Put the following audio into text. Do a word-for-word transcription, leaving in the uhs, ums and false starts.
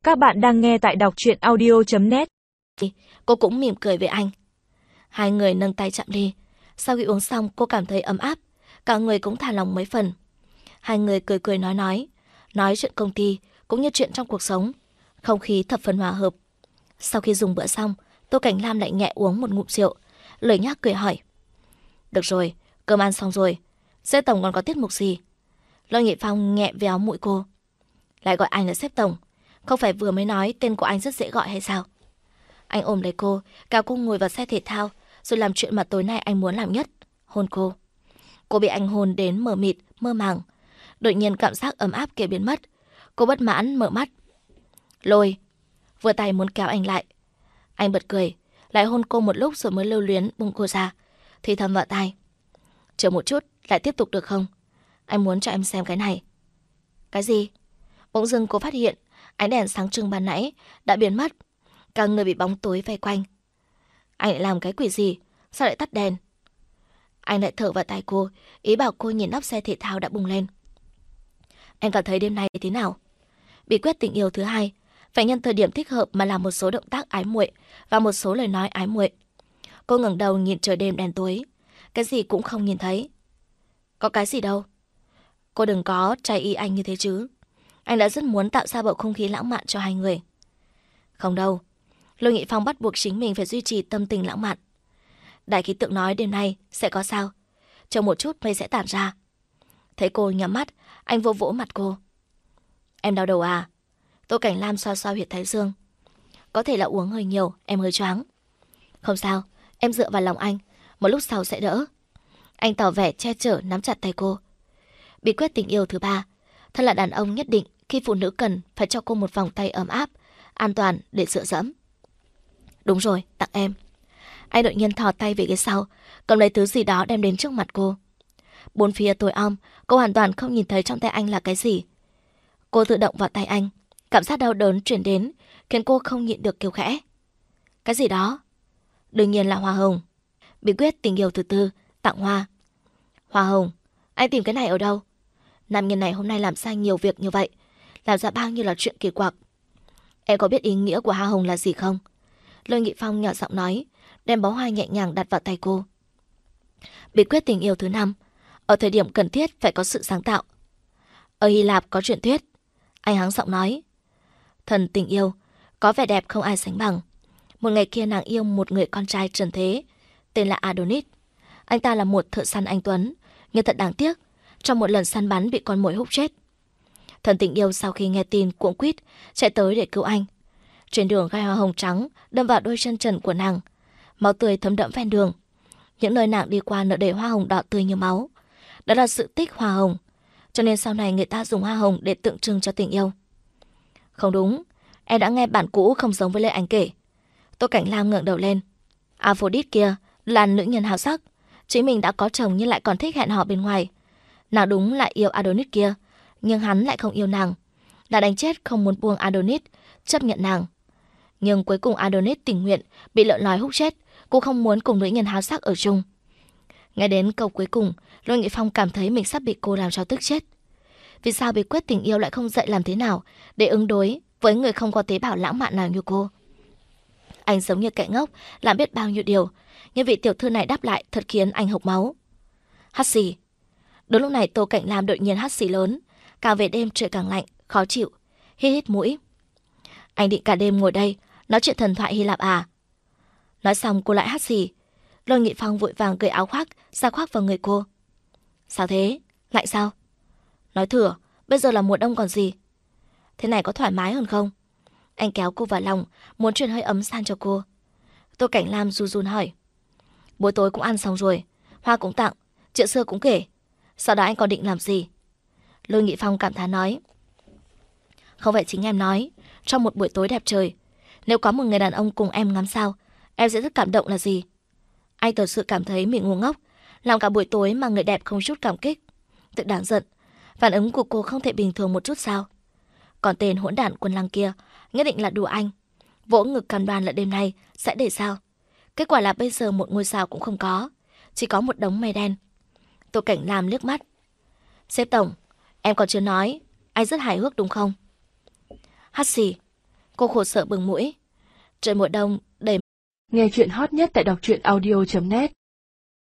Các bạn đang nghe tại đọc truyện audio chấm net. Cô cũng mỉm cười với anh. Hai người nâng tay chạm đi. Sau khi uống xong cô cảm thấy ấm áp, cả người cũng thả lòng mấy phần. Hai người cười cười nói nói, nói chuyện công ty cũng như chuyện trong cuộc sống. Không khí thập phần hòa hợp. Sau khi dùng bữa xong, Tô Cảnh Lam lại nhẹ uống một ngụm rượu, lười nhác cười hỏi: Được rồi, cơm ăn xong rồi, sếp tổng còn có tiết mục gì? Lôi Nghị Phong nhẹ véo mũi cô: Lại gọi anh là sếp tổng, không phải vừa mới nói tên của anh rất dễ gọi hay sao? Anh ôm lấy cô, kéo cô ngồi vào xe thể thao, rồi làm chuyện mà tối nay anh muốn làm nhất, hôn cô. Cô bị anh hôn đến mờ mịt, mơ màng. Đột nhiên cảm giác ấm áp kia biến mất. Cô bất mãn mở mắt. Lôi vừa tay muốn kéo anh lại. Anh bật cười, lại hôn cô một lúc rồi mới lưu luyến buông cô ra, thì thầm vào tai: Chờ một chút, lại tiếp tục được không? Anh muốn cho em xem cái này. Cái gì? Bỗng dưng cô phát hiện ánh đèn sáng trưng ban nãy đã biến mất, cả người bị bóng tối vây quanh. Anh lại làm cái quỷ gì? Sao lại tắt đèn? Anh lại thở vào tai cô, ý bảo cô nhìn nóc xe thể thao đã bùng lên. Em cảm thấy đêm nay thế nào? Bí quyết tình yêu thứ hai, phải nhân thời điểm thích hợp mà làm một số động tác ái muội và một số lời nói ái muội. Cô ngẩng đầu nhìn trời đêm đen tối, cái gì cũng không nhìn thấy. Có cái gì đâu. Cô đừng có trai y anh như thế chứ. Anh đã rất muốn tạo ra bầu không khí lãng mạn cho hai người. Không đâu. Lôi Nghị Phong bắt buộc chính mình phải duy trì tâm tình lãng mạn. Đại khí tượng nói đêm nay sẽ có sao. Chờ một chút mây sẽ tản ra. Thấy cô nhắm mắt, anh vỗ vỗ mặt cô. Em đau đầu à? Tô Cảnh Lam xoa xoa huyệt thái dương. Có thể là uống hơi nhiều, em hơi choáng. Không sao, em dựa vào lòng anh, một lúc sau sẽ đỡ. Anh tỏ vẻ che chở nắm chặt tay cô. Bí quyết tình yêu thứ ba, thân là đàn ông nhất định khi phụ nữ cần phải cho cô một vòng tay ấm áp, an toàn để dựa dẫm. Đúng rồi, tặng em. Anh đột nhiên thò tay về phía sau, cầm lấy thứ gì đó đem đến trước mặt cô. Bốn phía tối om, cô hoàn toàn không nhìn thấy trong tay anh là cái gì. Cô tự động vào tay anh, cảm giác đau đớn truyền đến, khiến cô không nhịn được kêu khẽ. Cái gì đó? Đương nhiên là hoa hồng. Bí quyết tình yêu thứ tư, tặng hoa. Hoa hồng? Anh tìm cái này ở đâu? Nam nhân này hôm nay làm sai nhiều việc như vậy, làm ra bao nhiêu là chuyện kỳ quặc. Em có biết ý nghĩa của hoa hồng là gì không? Lôi Nghị Phong nhỏ giọng nói, đem bó hoa nhẹ nhàng đặt vào tay cô. Bí quyết tình yêu thứ năm, ở thời điểm cần thiết phải có sự sáng tạo. Ở Hy Lạp có truyền thuyết, anh hắng giọng nói, thần tình yêu có vẻ đẹp không ai sánh bằng. Một ngày kia nàng yêu một người con trai trần thế, tên là Adonis. Anh ta là một thợ săn anh tuấn, nhưng thật đáng tiếc, trong một lần săn bắn bị con muỗi húc chết. Thần tình yêu sau khi nghe tin cuống quýt chạy tới để cứu anh. Trên đường gai hoa hồng trắng đâm vào đôi chân trần của nàng, máu tươi thấm đẫm ven đường. Những nơi nàng đi qua nở đầy hoa hồng đỏ tươi như máu. Đó là sự tích hoa hồng, cho nên sau này người ta dùng hoa hồng để tượng trưng cho tình yêu. Không đúng, em đã nghe bản cũ không giống với lời anh kể. Tô Cảnh Lam ngẩng đầu lên. Aphrodite kia là nữ nhân hào sắc, chính mình đã có chồng nhưng lại còn thích hẹn hò bên ngoài. Nàng đúng lại yêu Adonis kia, nhưng hắn lại không yêu nàng. Đã đánh chết không muốn buông Adonis, chấp nhận nàng. Nhưng cuối cùng Adonis tình nguyện bị lợn lói húc chết, cô không muốn cùng nữ nhân háo sắc ở chung. Nghe đến câu cuối cùng, Lôi Nghị Phong cảm thấy mình sắp bị cô làm cho tức chết. Vì sao bí quyết tình yêu lại không dạy làm thế nào để ứng đối với người không có tế bào lãng mạn nào như cô? Anh giống như kẻ ngốc, làm biết bao nhiêu điều, nhưng vị tiểu thư này đáp lại thật khiến anh hộc máu. Hắt xì. Đúng lúc này Tô Cảnh Lam đột nhiên hắt xì lớn, càng về đêm trời càng lạnh, khó chịu, hít hít mũi. Anh định cả đêm ngồi đây nói chuyện thần thoại Hy Lạp à? Nói xong cô lại hắt xì. Lôi Nghị Phong vội vàng cởi áo khoác ra khoác vào người cô. Sao thế? Lạnh sao? Nói thừa, bây giờ là mùa đông còn gì. Thế này có thoải mái hơn không? Anh kéo cô vào lòng, muốn truyền hơi ấm sang cho cô. Tô Cảnh Lam run run hỏi. Buổi tối cũng ăn xong rồi, hoa cũng tặng, chuyện xưa cũng kể. Sau đó anh còn định làm gì? Lôi Nghị Phong cảm thán nói. Không phải chính em nói, trong một buổi tối đẹp trời, nếu có một người đàn ông cùng em ngắm sao, em sẽ rất cảm động là gì? Anh thật sự cảm thấy mình ngu ngốc, làm cả buổi tối mà người đẹp không chút cảm kích. Thật đáng giận, phản ứng của cô không thể bình thường một chút sao? Còn tên hỗn đản Quân Lăng kia nhất định là đùa anh, vỗ ngực cam đoan là đêm nay sẽ để sao. Kết quả là bây giờ một ngôi sao cũng không có, chỉ có một đống mây đen. Tô Cảnh Lam liếc mắt. Sếp tổng, em còn chưa nói, anh rất hài hước đúng không? Hắt xì. Cô khổ sở bừng mũi. Trời mùa đông đầy. Nghe chuyện hot nhất tại đọc truyện audio chấm net